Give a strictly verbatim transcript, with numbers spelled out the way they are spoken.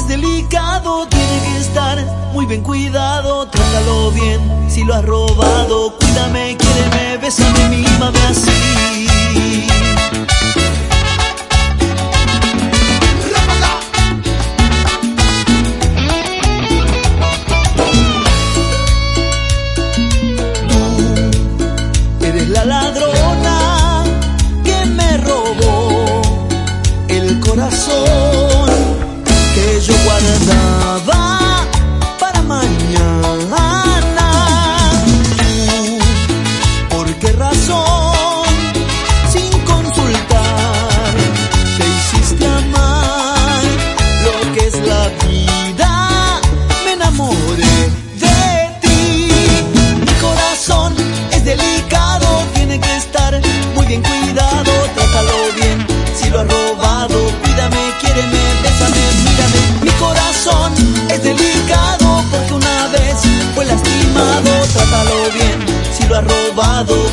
delicado, tiene que estar muy bien cuidado. Trátalo bien, si lo has robado. Cuídame, quiéreme, bésame, mímame así. Tú eres la ladrona que me robó el corazón que yo guardaba para mañana. ¿Tú por qué razón, sin consultar, te hiciste amar lo que es la vida? Me enamoré de ti. Mi corazón es delicado, tiene que estar muy bien cuidado. Trátalo bien, si lo has robado. Cuídame, quiéreme, bésame, mírame. Mi corazón es delicado porque una vez fue lastimado. Trátalo bien, si lo has robado.